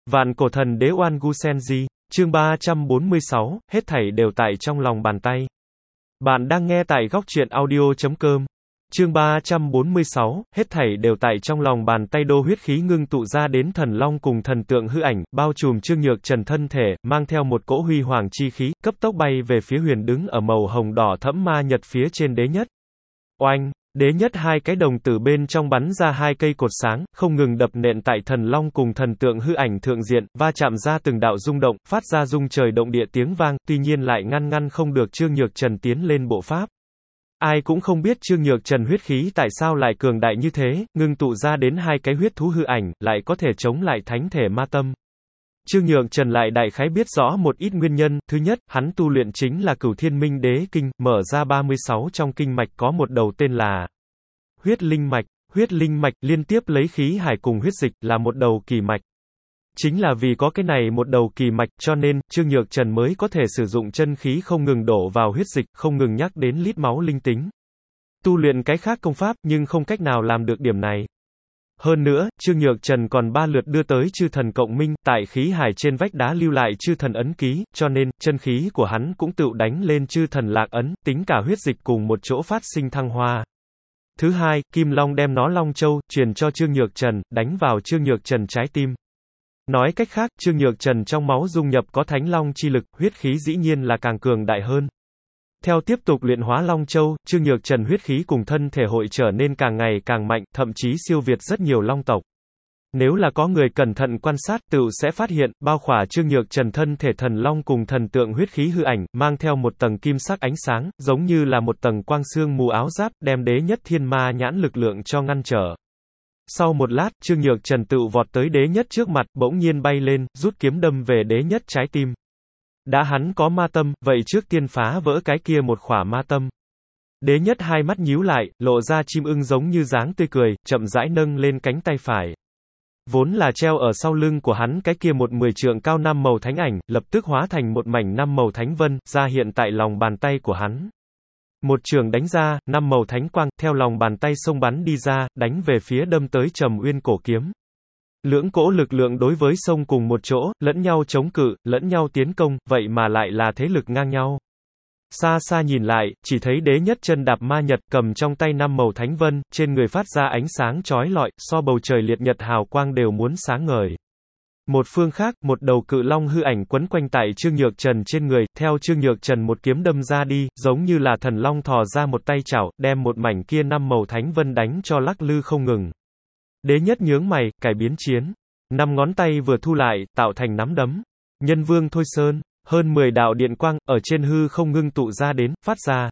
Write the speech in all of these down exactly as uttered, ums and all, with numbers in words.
Vạn cổ thần đế Oan Gu Senji, chương ba trăm bốn mươi sáu, hết thảy đều tại trong lòng bàn tay. Bạn đang nghe tại góc truyện audio chấm com. Chương ba trăm bốn mươi sáu, hết thảy đều tại trong lòng bàn tay. Đô huyết khí ngưng tụ ra đến thần long cùng thần tượng hư ảnh, bao trùm Trương Nhược Trần thân thể, mang theo một cỗ huy hoàng chi khí, cấp tốc bay về phía huyền đứng ở màu hồng đỏ thẫm ma nhật phía trên đế nhất. Oanh! Đế nhất hai cái đồng tử bên trong bắn ra hai cây cột sáng, không ngừng đập nện tại thần long cùng thần tượng hư ảnh thượng diện, va chạm ra từng đạo rung động, phát ra rung trời động địa tiếng vang, tuy nhiên lại ngăn ngăn không được Trương Nhược Trần tiến lên bộ pháp. Ai cũng không biết Trương Nhược Trần huyết khí tại sao lại cường đại như thế, ngưng tụ ra đến hai cái huyết thú hư ảnh, lại có thể chống lại thánh thể ma tâm. Trương Nhược Trần lại đại khái biết rõ một ít nguyên nhân. Thứ nhất, hắn tu luyện chính là Cửu Thiên Minh Đế Kinh, mở ra ba mươi sáu trong kinh mạch có một đầu tên là huyết linh mạch. Huyết linh mạch liên tiếp lấy khí hải cùng huyết dịch, là một đầu kỳ mạch. Chính là vì có cái này một đầu kỳ mạch, cho nên, Trương Nhược Trần mới có thể sử dụng chân khí không ngừng đổ vào huyết dịch, không ngừng nhắc đến lít máu linh tính. Tu luyện cái khác công pháp, nhưng không cách nào làm được điểm này. Hơn nữa, Trương Nhược Trần còn ba lượt đưa tới chư thần cộng minh, tại khí hải trên vách đá lưu lại chư thần ấn ký, cho nên, chân khí của hắn cũng tự đánh lên chư thần lạc ấn, tính cả huyết dịch cùng một chỗ phát sinh thăng hoa. Thứ hai, Kim Long đem nó Long Châu, truyền cho Trương Nhược Trần, đánh vào Trương Nhược Trần trái tim. Nói cách khác, Trương Nhược Trần trong máu dung nhập có Thánh Long chi lực, huyết khí dĩ nhiên là càng cường đại hơn. Theo tiếp tục luyện hóa Long Châu, Trương Nhược Trần huyết khí cùng thân thể hội trở nên càng ngày càng mạnh, thậm chí siêu việt rất nhiều long tộc. Nếu là có người cẩn thận quan sát, tựu sẽ phát hiện, bao khỏa Trương Nhược Trần thân thể thần long cùng thần tượng huyết khí hư ảnh, mang theo một tầng kim sắc ánh sáng, giống như là một tầng quang xương mù áo giáp, đem đế nhất thiên ma nhãn lực lượng cho ngăn trở. Sau một lát, Trương Nhược Trần tựu vọt tới đế nhất trước mặt, bỗng nhiên bay lên, rút kiếm đâm về đế nhất trái tim. Đã hắn có ma tâm, vậy trước tiên phá vỡ cái kia một khỏa ma tâm. Đế nhất hai mắt nhíu lại, lộ ra chim ưng giống như dáng tươi cười, chậm rãi nâng lên cánh tay phải. Vốn là treo ở sau lưng của hắn cái kia một mười trượng cao năm màu thánh ảnh, lập tức hóa thành một mảnh năm màu thánh vân, ra hiện tại lòng bàn tay của hắn. Một trường đánh ra, năm màu thánh quang, theo lòng bàn tay xông bắn đi ra, đánh về phía đâm tới Trầm Uyên cổ kiếm. Lưỡng cỗ lực lượng đối với sông cùng một chỗ, lẫn nhau chống cự, lẫn nhau tiến công, vậy mà lại là thế lực ngang nhau. Xa xa nhìn lại, chỉ thấy đế nhất chân đạp ma nhật, cầm trong tay năm màu thánh vân, trên người phát ra ánh sáng chói lọi, so bầu trời liệt nhật hào quang đều muốn sáng ngời. Một phương khác, một đầu cự long hư ảnh quấn quanh tại Trương Nhược Trần trên người, theo Trương Nhược Trần một kiếm đâm ra đi, giống như là thần long thò ra một tay chảo, đem một mảnh kia năm màu thánh vân đánh cho lắc lư không ngừng. Đế nhất nhướng mày, cải biến chiến. Năm ngón tay vừa thu lại, tạo thành nắm đấm. Nhân vương Thôi Sơn. Hơn mười đạo điện quang, ở trên hư không ngưng tụ ra đến, phát ra.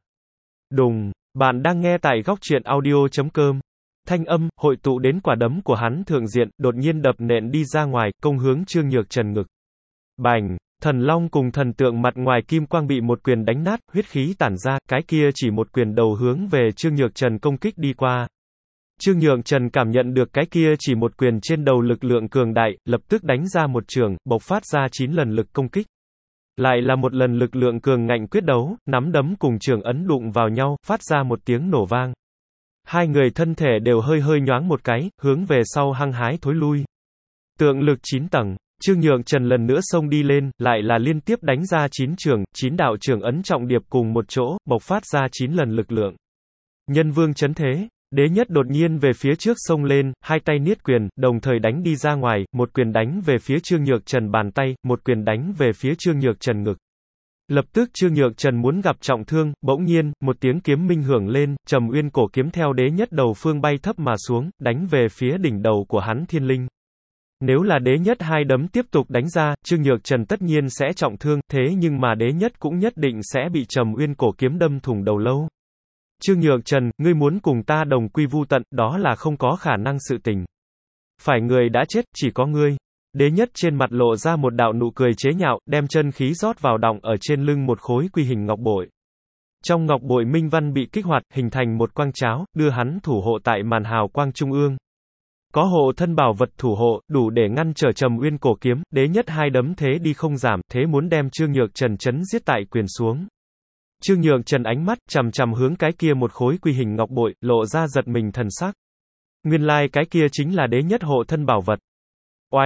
Đùng, bạn đang nghe tại góc truyện audio chấm com. Thanh âm, hội tụ đến quả đấm của hắn thượng diện, đột nhiên đập nện đi ra ngoài, công hướng Trương Nhược Trần ngực. Bành, thần long cùng thần tượng mặt ngoài kim quang bị một quyền đánh nát, huyết khí tản ra, cái kia chỉ một quyền đầu hướng về Trương Nhược Trần công kích đi qua. Trương Nhược Trần cảm nhận được cái kia chỉ một quyền trên đầu lực lượng cường đại, lập tức đánh ra một trường, bộc phát ra chín lần lực công kích. Lại là một lần lực lượng cường ngạnh quyết đấu, nắm đấm cùng trường ấn đụng vào nhau, phát ra một tiếng nổ vang. Hai người thân thể đều hơi hơi nhoáng một cái, hướng về sau hăng hái thối lui. Tượng lực chín tầng, Trương Nhược Trần lần nữa xông đi lên, lại là liên tiếp đánh ra chín trường, chín đạo trường ấn trọng điệp cùng một chỗ, bộc phát ra chín lần lực lượng. Nhân vương chấn thế. Đế nhất đột nhiên về phía trước xông lên, hai tay niết quyền, đồng thời đánh đi ra ngoài, một quyền đánh về phía Trương Nhược Trần bàn tay, một quyền đánh về phía Trương Nhược Trần ngực. Lập tức Trương Nhược Trần muốn gặp trọng thương, bỗng nhiên, một tiếng kiếm minh hưởng lên, Trầm Uyên cổ kiếm theo đế nhất đầu phương bay thấp mà xuống, đánh về phía đỉnh đầu của hắn thiên linh. Nếu là đế nhất hai đấm tiếp tục đánh ra, Trương Nhược Trần tất nhiên sẽ trọng thương, thế nhưng mà đế nhất cũng nhất định sẽ bị Trầm Uyên cổ kiếm đâm thủng đầu lâu. Trương Nhược Trần, ngươi muốn cùng ta đồng quy vu tận, đó là không có khả năng sự tình. Phải người đã chết, chỉ có ngươi. Đế nhất trên mặt lộ ra một đạo nụ cười chế nhạo, đem chân khí rót vào đọng ở trên lưng một khối quy hình ngọc bội. Trong ngọc bội minh văn bị kích hoạt, hình thành một quang cháo, đưa hắn thủ hộ tại màn hào quang trung ương. Có hộ thân bảo vật thủ hộ, đủ để ngăn trở Trầm Uyên cổ kiếm, đế nhất hai đấm thế đi không giảm, thế muốn đem Trương Nhược Trần chấn giết tại quyền xuống. Trương Nhược Trần ánh mắt, chằm chằm hướng cái kia một khối quy hình ngọc bội, lộ ra giật mình thần sắc. Nguyên lai like cái kia chính là đế nhất hộ thân bảo vật. Oanh,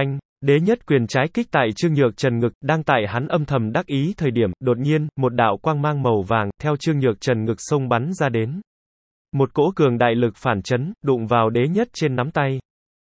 Đế nhất quyền trái kích tại Trương Nhược Trần ngực, đang tại hắn âm thầm đắc ý thời điểm, đột nhiên, một đạo quang mang màu vàng, theo Trương Nhược Trần ngực xông bắn ra đến. Một cỗ cường đại lực phản chấn, đụng vào đế nhất trên nắm tay.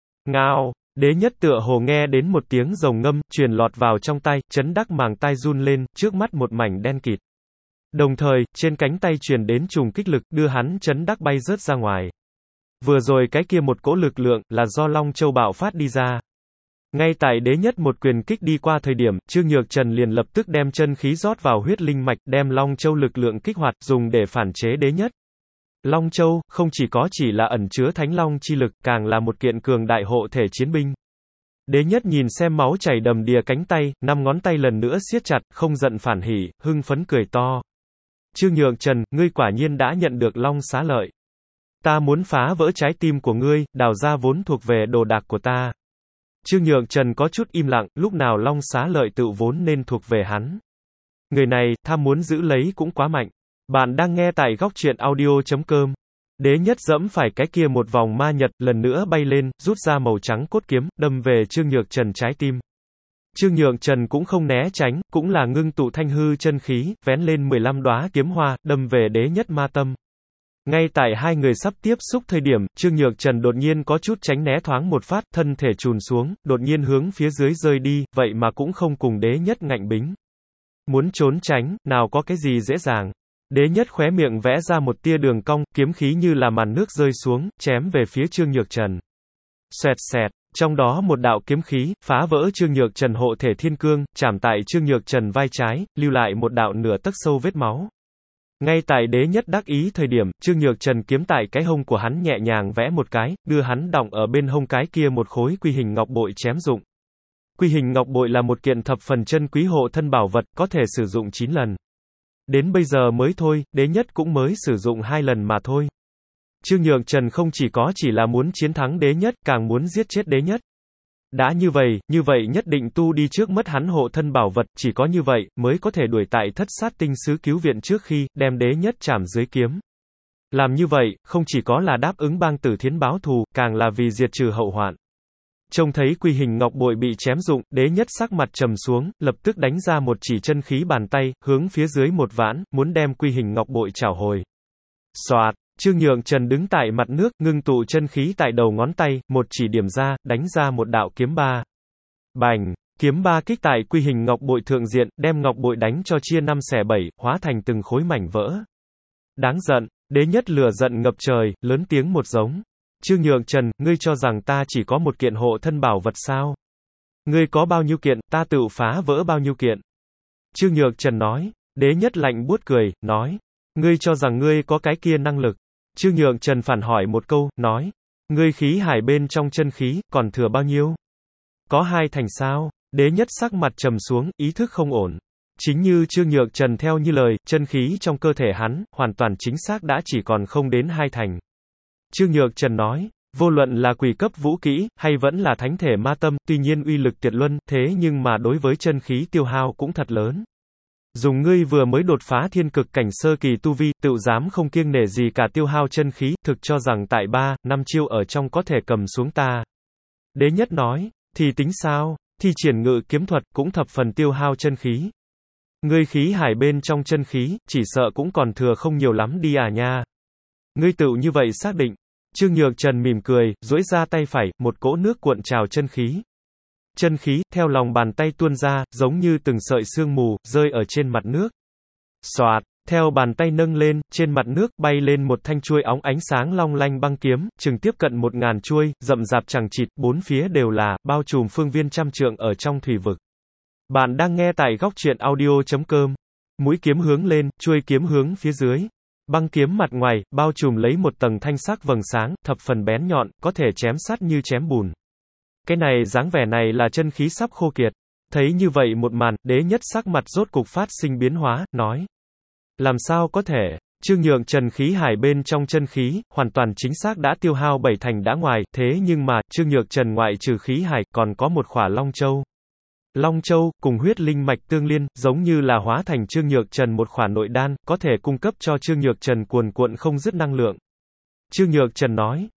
Ngao, đế nhất tựa hồ nghe đến một tiếng rồng ngâm, truyền lọt vào trong tay, chấn đắc màng tai run lên, trước mắt một mảnh đen kịt. Đồng thời, trên cánh tay truyền đến trùng kích lực, đưa hắn chấn đắc bay rớt ra ngoài. Vừa rồi cái kia một cỗ lực lượng, là do Long Châu bạo phát đi ra. Ngay tại đế nhất một quyền kích đi qua thời điểm, Trương Nhược Trần liền lập tức đem chân khí rót vào huyết linh mạch, đem Long Châu lực lượng kích hoạt, dùng để phản chế đế nhất. Long Châu, không chỉ có chỉ là ẩn chứa Thánh Long chi lực, càng là một kiện cường đại hộ thể chiến binh. Đế nhất nhìn xem máu chảy đầm đìa cánh tay, năm ngón tay lần nữa siết chặt, không giận phản hỉ, hưng phấn cười to. Trương Nhược Trần, ngươi quả nhiên đã nhận được Long xá lợi. Ta muốn phá vỡ trái tim của ngươi, đào ra vốn thuộc về đồ đạc của ta. Trương Nhược Trần có chút im lặng, lúc nào Long xá lợi tự vốn nên thuộc về hắn. Người này, tham muốn giữ lấy cũng quá mạnh. Bạn đang nghe tại góc truyện audio chấm com. Đế nhất dẫm phải cái kia một vòng ma nhật, lần nữa bay lên, rút ra màu trắng cốt kiếm, đâm về Trương Nhược Trần trái tim. Trương Nhược Trần cũng không né tránh, cũng là ngưng tụ thanh hư chân khí, vén lên mười lăm đóa kiếm hoa, đâm về đế nhất ma tâm. Ngay tại hai người sắp tiếp xúc thời điểm, Trương Nhược Trần đột nhiên có chút tránh né thoáng một phát, thân thể chùn xuống, đột nhiên hướng phía dưới rơi đi, vậy mà cũng không cùng đế nhất ngạnh bính. Muốn trốn tránh, nào có cái gì dễ dàng. Đế nhất khóe miệng vẽ ra một tia đường cong, kiếm khí như là màn nước rơi xuống, chém về phía Trương Nhược Trần. Xoẹt xẹt, trong đó một đạo kiếm khí, phá vỡ Trương Nhược Trần hộ thể thiên cương, chạm tại Trương Nhược Trần vai trái, lưu lại một đạo nửa tấc sâu vết máu. Ngay tại đế nhất đắc ý thời điểm, Trương Nhược Trần kiếm tại cái hông của hắn nhẹ nhàng vẽ một cái, đưa hắn đọng ở bên hông cái kia một khối quy hình ngọc bội chém dụng. Quy hình ngọc bội là một kiện thập phần chân quý hộ thân bảo vật, có thể sử dụng chín lần. Đến bây giờ mới thôi, đế nhất cũng mới sử dụng hai lần mà thôi. Trương Nhược Trần không chỉ có chỉ là muốn chiến thắng đế nhất, càng muốn giết chết đế nhất. Đã như vậy, như vậy nhất định tu đi trước mất hắn hộ thân bảo vật, chỉ có như vậy, mới có thể đuổi tại thất sát tinh sứ cứu viện trước khi, đem đế nhất chạm dưới kiếm. Làm như vậy, không chỉ có là đáp ứng bang tử thiến báo thù, càng là vì diệt trừ hậu hoạn. Trông thấy quy hình ngọc bội bị chém dụng, đế nhất sắc mặt trầm xuống, lập tức đánh ra một chỉ chân khí bàn tay, hướng phía dưới một vãn, muốn đem quy hình ngọc bội trảo hồi. Soạt, Trương Nhược Trần đứng tại mặt nước, ngưng tụ chân khí tại đầu ngón tay, một chỉ điểm ra, đánh ra một đạo kiếm ba. Bành, kiếm ba kích tại quy hình ngọc bội thượng diện, đem ngọc bội đánh cho chia năm xẻ bảy, hóa thành từng khối mảnh vỡ. Đáng giận, đế nhất lửa giận ngập trời, lớn tiếng một giống. Trương Nhược Trần, ngươi cho rằng ta chỉ có một kiện hộ thân bảo vật sao? Ngươi có bao nhiêu kiện, ta tự phá vỡ bao nhiêu kiện? Trương Nhược Trần nói. Đế nhất lạnh buốt cười, nói. Ngươi cho rằng ngươi có cái kia năng lực. Trương Nhược Trần phản hỏi một câu, nói. Ngươi khí hải bên trong chân khí, còn thừa bao nhiêu? Có hai thành sao? Đế nhất sắc mặt trầm xuống, ý thức không ổn. Chính như Trương Nhược Trần theo như lời, chân khí trong cơ thể hắn, hoàn toàn chính xác đã chỉ còn không đến hai thành. Trương Nhược Trần nói, vô luận là quỷ cấp vũ kỹ, hay vẫn là thánh thể ma tâm, tuy nhiên uy lực tuyệt luân, thế nhưng mà đối với chân khí tiêu hao cũng thật lớn. Dùng ngươi vừa mới đột phá thiên cực cảnh sơ kỳ tu vi, tự dám không kiêng nể gì cả tiêu hao chân khí, thực cho rằng tại ba, năm chiêu ở trong có thể cầm xuống ta. Đế nhất nói, thì tính sao, thi triển ngự kiếm thuật cũng thập phần tiêu hao chân khí. Ngươi khí hải bên trong chân khí, chỉ sợ cũng còn thừa không nhiều lắm đi à nha. Ngươi tự như vậy xác định. Trương Nhược Trần mỉm cười, duỗi ra tay phải, một cỗ nước cuộn trào chân khí. Chân khí, theo lòng bàn tay tuôn ra, giống như từng sợi sương mù, rơi ở trên mặt nước. Xoạt, theo bàn tay nâng lên, trên mặt nước, bay lên một thanh chuôi óng ánh sáng long lanh băng kiếm, chừng tiếp cận một ngàn chuôi, rậm rạp chằng chịt, bốn phía đều là, bao trùm phương viên trăm trượng ở trong thủy vực. Bạn đang nghe tại góc truyện audio chấm com. Mũi kiếm hướng lên, chuôi kiếm hướng phía dưới. Băng kiếm mặt ngoài, bao trùm lấy một tầng thanh sắc vầng sáng, thập phần bén nhọn, có thể chém sắt như chém bùn. Cái này, dáng vẻ này là chân khí sắp khô kiệt. Thấy như vậy một màn, đế nhất sắc mặt rốt cục phát sinh biến hóa, nói. Làm sao có thể? Trương Nhược Trần khí hải bên trong chân khí, hoàn toàn chính xác đã tiêu hao bảy thành đã ngoài, thế nhưng mà, Trương Nhược Trần ngoại trừ khí hải, còn có một khỏa Long Châu. Long Châu, cùng huyết linh mạch tương liên, giống như là hóa thành Trương Nhược Trần một khỏa nội đan, có thể cung cấp cho Trương Nhược Trần cuồn cuộn không dứt năng lượng. Trương Nhược Trần nói,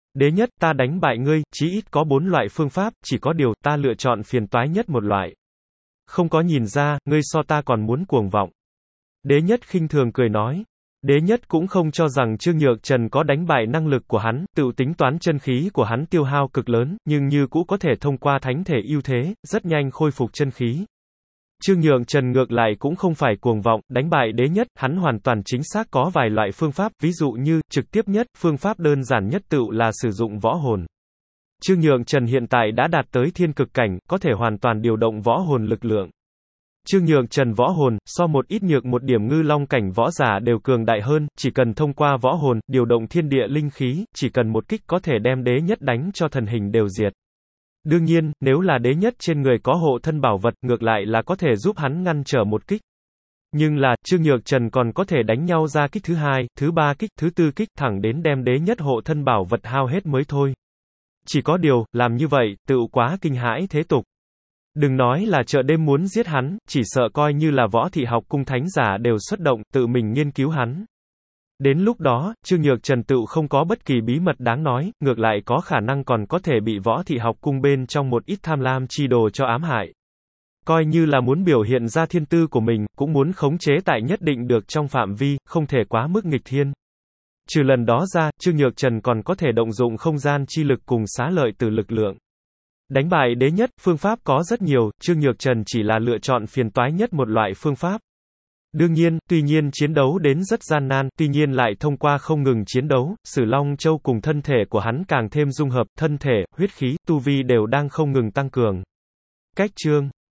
Đế nhất, ta đánh bại ngươi, chí ít có bốn loại phương pháp, chỉ có điều, ta lựa chọn phiền toái nhất một loại. Không có nhìn ra, ngươi so ta còn muốn cuồng vọng. Đế nhất khinh thường cười nói. Đế nhất cũng không cho rằng Trương Nhược Trần có đánh bại năng lực của hắn, tự tính toán chân khí của hắn tiêu hao cực lớn, nhưng như cũ có thể thông qua thánh thể ưu thế, rất nhanh khôi phục chân khí. Trương Nhược Trần ngược lại cũng không phải cuồng vọng, đánh bại đế nhất, hắn hoàn toàn chính xác có vài loại phương pháp, ví dụ như, trực tiếp nhất, phương pháp đơn giản nhất tựu là sử dụng võ hồn. Trương Nhược Trần hiện tại đã đạt tới thiên cực cảnh, có thể hoàn toàn điều động võ hồn lực lượng. Trương Nhược Trần võ hồn, so một ít nhược một điểm ngư long cảnh võ giả đều cường đại hơn, chỉ cần thông qua võ hồn, điều động thiên địa linh khí, chỉ cần một kích có thể đem đế nhất đánh cho thần hình đều diệt. Đương nhiên, nếu là đế nhất trên người có hộ thân bảo vật, ngược lại là có thể giúp hắn ngăn trở một kích. Nhưng là, Trương Nhược Trần còn có thể đánh nhau ra kích thứ hai, thứ ba kích, thứ tư kích, thẳng đến đem đế nhất hộ thân bảo vật hao hết mới thôi. Chỉ có điều, làm như vậy, tựu quá kinh hãi thế tục. Đừng nói là chợ đêm muốn giết hắn, chỉ sợ coi như là võ thị học cung thánh giả đều xuất động, tự mình nghiên cứu hắn. Đến lúc đó, Trương Nhược Trần tựu không có bất kỳ bí mật đáng nói, ngược lại có khả năng còn có thể bị võ thị học cung bên trong một ít tham lam chi đồ cho ám hại. Coi như là muốn biểu hiện ra thiên tư của mình, cũng muốn khống chế tại nhất định được trong phạm vi, không thể quá mức nghịch thiên. Trừ lần đó ra, Trương Nhược Trần còn có thể động dụng không gian chi lực cùng xá lợi từ lực lượng. Đánh bại đế nhất, phương pháp có rất nhiều, Trương Nhược Trần chỉ là lựa chọn phiền toái nhất một loại phương pháp. Đương nhiên, tuy nhiên chiến đấu đến rất gian nan, tuy nhiên lại thông qua không ngừng chiến đấu, Sử Long Châu cùng thân thể của hắn càng thêm dung hợp, thân thể, huyết khí, tu vi đều đang không ngừng tăng cường. Cách chương